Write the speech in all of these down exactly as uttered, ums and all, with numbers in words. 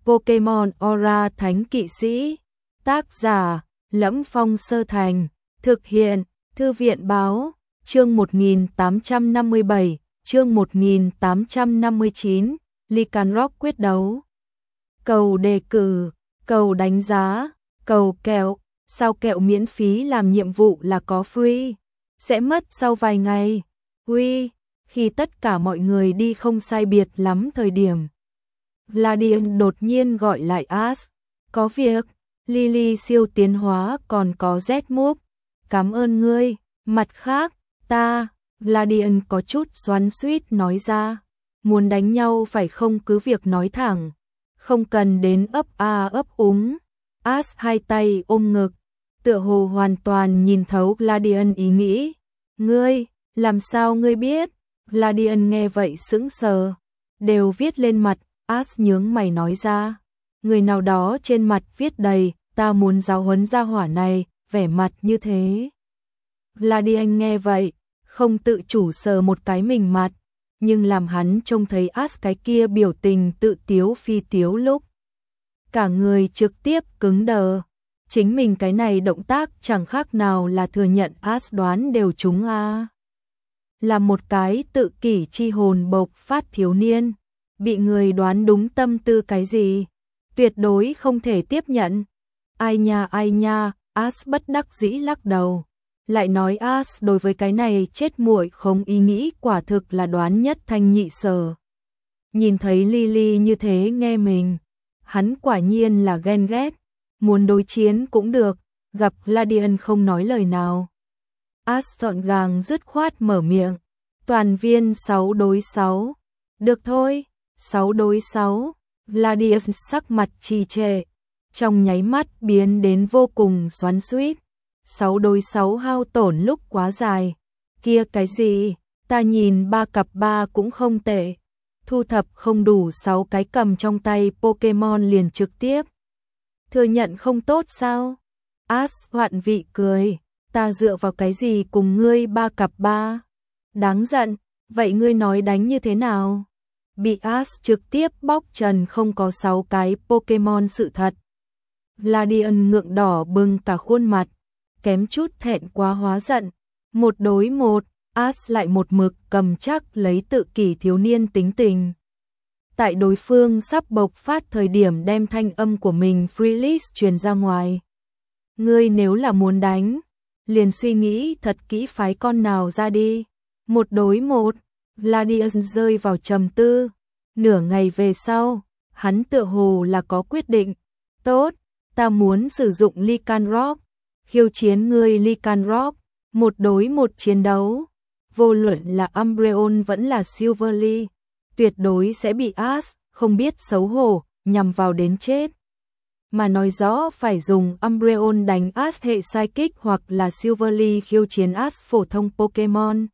Pokemon Aura Thánh Kỵ Sĩ. Tác giả: Lẫm Phong Sơ Thành. Thực hiện: Thư viện Báo. Chương một nghìn tám trăm năm mươi bảy, chương một nghìn tám trăm năm mươi chín, Lycanroc quyết đấu. Cầu đề cử, cầu đánh giá, cầu kẹo, sao kẹo miễn phí làm nhiệm vụ là có free, sẽ mất sau vài ngày. Ui, khi tất cả mọi người đi không sai biệt lắm thời điểm, Gladion đột nhiên gọi lại Ash. Có việc, Lily siêu tiến hóa còn có Z-move. Cảm ơn ngươi, mặt khác, ta, Gladion có chút xoắn xuýt nói ra. Muốn đánh nhau phải không, cứ việc nói thẳng, không cần đến ấp a ấp úng. Ash hai tay ôm ngực, tựa hồ hoàn toàn nhìn thấu Gladion ý nghĩ. Ngươi, làm sao ngươi biết? Gladion nghe vậy sững sờ, đều viết lên mặt. Ash nhướng mày nói ra. Người nào đó trên mặt viết đầy, ta muốn giáo huấn gia hỏa này, vẻ mặt như thế. Gladion nghe vậy, không tự chủ sờ một cái mình mặt, nhưng làm hắn trông thấy Ash cái kia biểu tình tự tiếu phi tiếu lúc, cả người trực tiếp cứng đờ. Chính mình cái này động tác chẳng khác nào là thừa nhận Ash đoán đều trúng a. Là một cái tự kỷ chi hồn bộc phát thiếu niên, bị người đoán đúng tâm tư cái gì, tuyệt đối không thể tiếp nhận. Ai nha ai nha, Ash bất đắc dĩ lắc đầu. Lại nói Ash đối với cái này chết muội không ý nghĩ quả thực là đoán nhất thanh nhị sở. Nhìn thấy Lily như thế nghe mình, hắn quả nhiên là ghen ghét, muốn đối chiến cũng được, gặp Gladion không nói lời nào. Ash gọn gàng dứt khoát mở miệng, toàn viên sáu đối sáu. Được thôi, sáu đối sáu. Gladion sắc mặt trì trệ, trong nháy mắt biến đến vô cùng xoắn xuýt. sáu đối sáu hao tổn lúc quá dài. Kia cái gì, ta nhìn ba cặp ba cũng không tệ. Thu thập không đủ sáu cái cầm trong tay Pokemon liền trực tiếp thừa nhận không tốt sao? Ash hoạn vị cười, ta dựa vào cái gì cùng ngươi ba cặp ba? Đáng giận, vậy ngươi nói đánh như thế nào? Bị Ash trực tiếp bóc trần không có sáu cái Pokemon sự thật. Gladion ngượng đỏ bừng cả khuôn mặt, kém chút thẹn quá hóa giận. Một đối một, Ash lại một mực cầm chắc lấy tự kỷ thiếu niên tính tình. Tại đối phương sắp bộc phát thời điểm đem thanh âm của mình freelist truyền ra ngoài. Ngươi nếu là muốn đánh, liền suy nghĩ thật kỹ phái con nào ra đi. Một đối một, Gladion rơi vào trầm tư. Nửa ngày về sau, hắn tựa hồ là có quyết định. Tốt, ta muốn sử dụng Lycanroc, khiêu chiến ngươi Lycanroc, một đối một chiến đấu. Vô luận là Umbreon vẫn là Silverly, tuyệt đối sẽ bị Ash không biết xấu hổ nhằm vào đến chết. Mà nói rõ phải dùng Umbreon đánh Ash hệ Psychic hoặc là Silverly khiêu chiến Ash phổ thông Pokemon.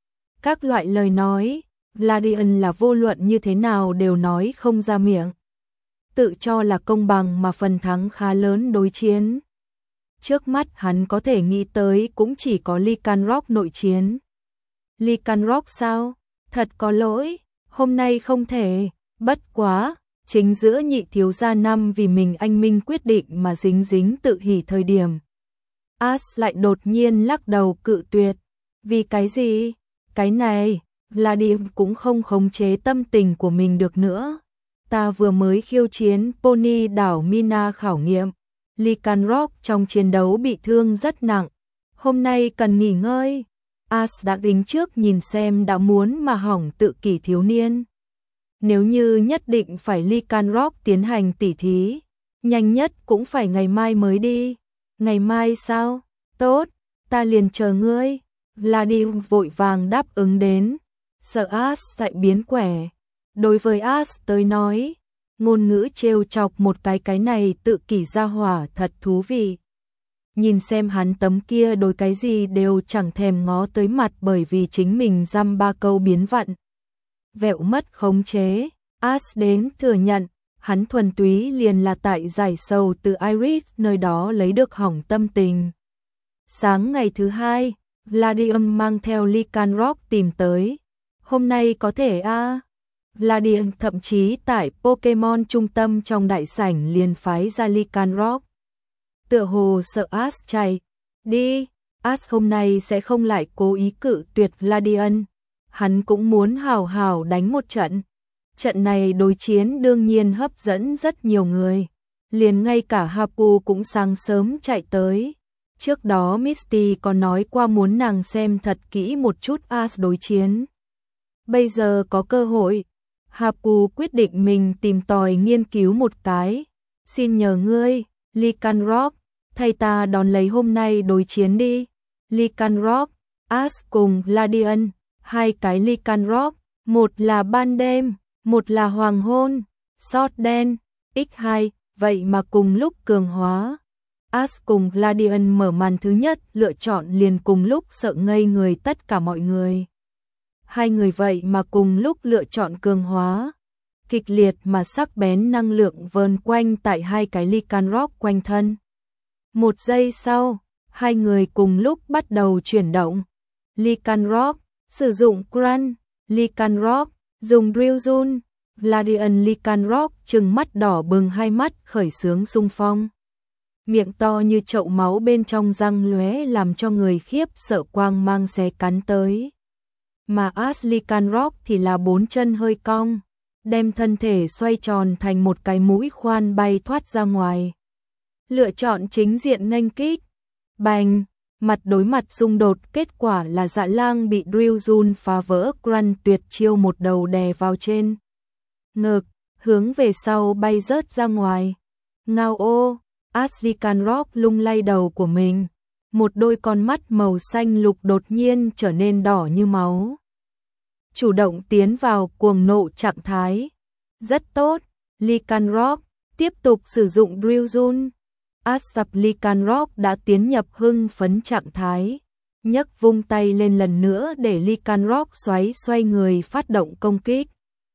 Các loại lời nói, Gladion là vô luận như thế nào đều nói không ra miệng. Tự cho là công bằng mà phần thắng khá lớn đối chiến. Trước mắt hắn có thể nghĩ tới cũng chỉ có Lycanroc nội chiến. Lycanroc sao? Thật có lỗi, hôm nay không thể, bất quá, chính giữa nhị thiếu gia năm vì mình anh minh quyết định mà dính dính tự hỉ thời điểm. Ash lại đột nhiên lắc đầu cự tuyệt. Vì cái gì? Cái này, Gladion cũng không khống chế tâm tình của mình được nữa. Ta vừa mới khiêu chiến Pony đảo Mina khảo nghiệm. Lycanroc trong chiến đấu bị thương rất nặng. Hôm nay cần nghỉ ngơi. Ash đã tính trước nhìn xem đã muốn mà hỏng tự kỷ thiếu niên. Nếu như nhất định phải Lycanroc tiến hành tỉ thí, nhanh nhất cũng phải ngày mai mới đi. Ngày mai sao? Tốt, ta liền chờ ngươi. Gladion vội vàng đáp ứng đến, sợ Ash lại biến quẻ. Đối với Ash tới nói, ngôn ngữ trêu chọc một cái cái này tự kỷ ra hỏa thật thú vị. Nhìn xem hắn tấm kia đối cái gì đều chẳng thèm ngó tới mặt bởi vì chính mình dăm ba câu biến vặn. Vẹo mất khống chế, Ash đến thừa nhận, hắn thuần túy liền là tại giải sầu từ Iris nơi đó lấy được hỏng tâm tình. Sáng ngày thứ hai, Gladion mang theo Lycanroc tìm tới. Hôm nay có thể a? Gladiant thậm chí tại Pokemon trung tâm trong đại sảnh liền phái ra Lycanroc. Tựa hồ sợ Ash chạy đi, Ash hôm nay sẽ không lại cố ý cự tuyệt Gladiant. Hắn cũng muốn hào hào đánh một trận. Trận này đối chiến đương nhiên hấp dẫn rất nhiều người. Liền ngay cả Hapu cũng sáng sớm chạy tới. Trước đó Misty có nói qua muốn nàng xem thật kỹ một chút Ash đối chiến. Bây giờ có cơ hội, Hapu quyết định mình tìm tòi nghiên cứu một cái. Xin nhờ ngươi, Lycanroc, thầy ta đón lấy hôm nay đối chiến đi. Lycanroc, Ash cùng Gladiant, hai cái Lycanroc, một là ban đêm, một là hoàng hôn, sót đen, nhân hai, vậy mà cùng lúc cường hóa. Ash cùng Gladiant mở màn thứ nhất lựa chọn liền cùng lúc sợ ngây người tất cả mọi người. Hai người vậy mà cùng lúc lựa chọn cường hóa. Kịch liệt mà sắc bén năng lượng vờn quanh tại hai cái Lycanroc quanh thân. Một giây sau, hai người cùng lúc bắt đầu chuyển động. Lycanroc sử dụng Crunch, Lycanroc dùng Drillzone, Gladiant Lycanroc trừng mắt đỏ bừng hai mắt khởi xướng xung phong. Miệng to như chậu máu bên trong răng lóe làm cho người khiếp sợ quang mang xé cắn tới. Mà Ash Lycanroc thì là bốn chân hơi cong, đem thân thể xoay tròn thành một cái mũi khoan bay thoát ra ngoài. Lựa chọn chính diện nghênh kích. Bành, mặt đối mặt xung đột, kết quả là Dạ Lang bị Drillzone phá vỡ Crunch tuyệt chiêu một đầu đè vào trên ngực, hướng về sau bay rớt ra ngoài. Ngao ô, Ash Lycanroc lung lay đầu của mình, một đôi con mắt màu xanh lục đột nhiên trở nên đỏ như máu. Chủ động tiến vào cuồng nộ trạng thái. Rất tốt, Lycanroc tiếp tục sử dụng Drillzone. Ash Lycanroc đã tiến nhập hưng phấn trạng thái, nhấc vung tay lên lần nữa để Lycanroc xoáy xoay người phát động công kích.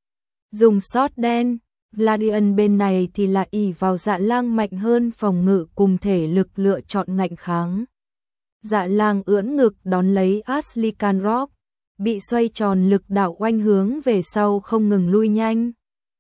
Dùng sót đen, Gladiant bên này thì là ỷ vào Dạ Lang mạnh hơn phòng ngự cùng thể lực lựa chọn ngạnh kháng. Dạ Lang ưỡn ngực đón lấy Ash Lycanroc, bị xoay tròn lực đạo oanh hướng về sau không ngừng lui nhanh.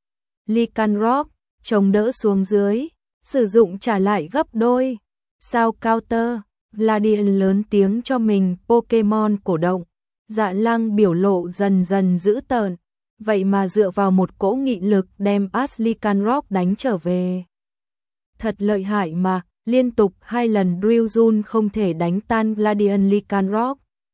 Lycanroc chống đỡ xuống dưới, sử dụng trả lại gấp đôi. Sao counter, Gladiant lớn tiếng cho mình Pokemon cổ động. Dạ Lang biểu lộ dần dần dữ tợn, vậy mà dựa vào một cỗ nghị lực đem Ash Lycanroc đánh trở về. Thật lợi hại mà, liên tục hai lần Drillzone không thể đánh tan Gladiant Lycanroc.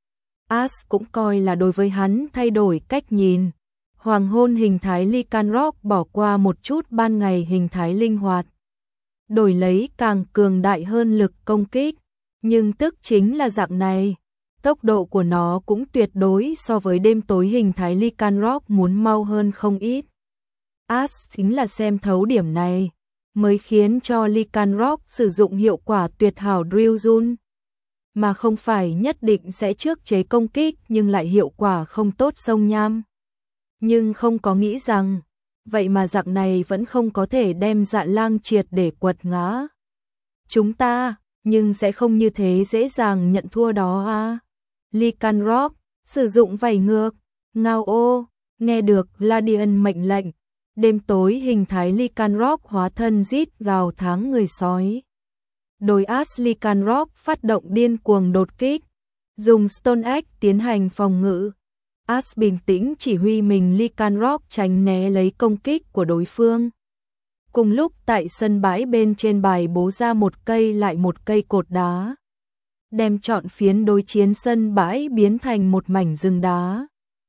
Ash cũng coi là đối với hắn thay đổi cách nhìn. Hoàng hôn hình thái Lycanroc bỏ qua một chút ban ngày hình thái linh hoạt, đổi lấy càng cường đại hơn lực công kích, nhưng tức chính là dạng này, tốc độ của nó cũng tuyệt đối so với đêm tối hình thái Lycanroc muốn mau hơn không ít. Ash chính là xem thấu điểm này, mới khiến cho Lycanroc sử dụng hiệu quả tuyệt hảo Drillzone, mà không phải nhất định sẽ trước chế công kích nhưng lại hiệu quả không tốt xông nham. Nhưng không có nghĩ rằng, vậy mà dạng này vẫn không có thể đem Dạ Lang triệt để quật ngã. Chúng ta, nhưng sẽ không như thế dễ dàng nhận thua đó à. Lycanroc, sử dụng vảy ngược, ngao ô, nghe được Gladiant mệnh lệnh, đêm tối hình thái Lycanroc hóa thân rít gào tháng người sói. Đối Ash Lycanroc phát động điên cuồng đột kích, dùng Stone Axe tiến hành phòng ngự. Ash bình tĩnh chỉ huy mình Lycanroc tránh né lấy công kích của đối phương. Cùng lúc tại sân bãi bên trên bài bố ra một cây lại một cây cột đá, đem trọn phiến đối chiến sân bãi biến thành một mảnh rừng đá.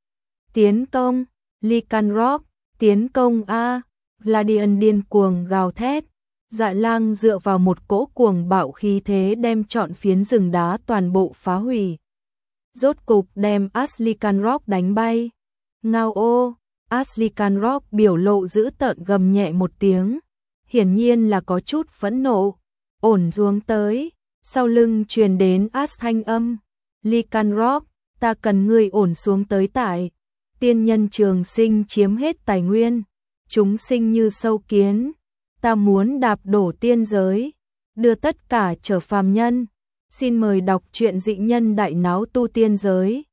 Tiến công, Lycanroc, tiến công a, Gladiant điên cuồng gào thét. Dạ Lang dựa vào một cỗ cuồng bạo khí thế đem trọn phiến rừng đá toàn bộ phá hủy. Rốt cục đem Ash Lycanroc đánh bay. Ngao ô, Ash Lycanroc biểu lộ dữ tợn gầm nhẹ một tiếng, hiển nhiên là có chút phẫn nộ. Ổn xuống tới, sau lưng truyền đến Ash thanh âm. Lycanroc, ta cần ngươi ổn xuống tới tại. Tiên nhân trường sinh chiếm hết tài nguyên, chúng sinh như sâu kiến. Ta muốn đạp đổ tiên giới, đưa tất cả trở phàm nhân. Xin mời đọc truyện Dị Nhân Đại Náo Tu Tiên Giới.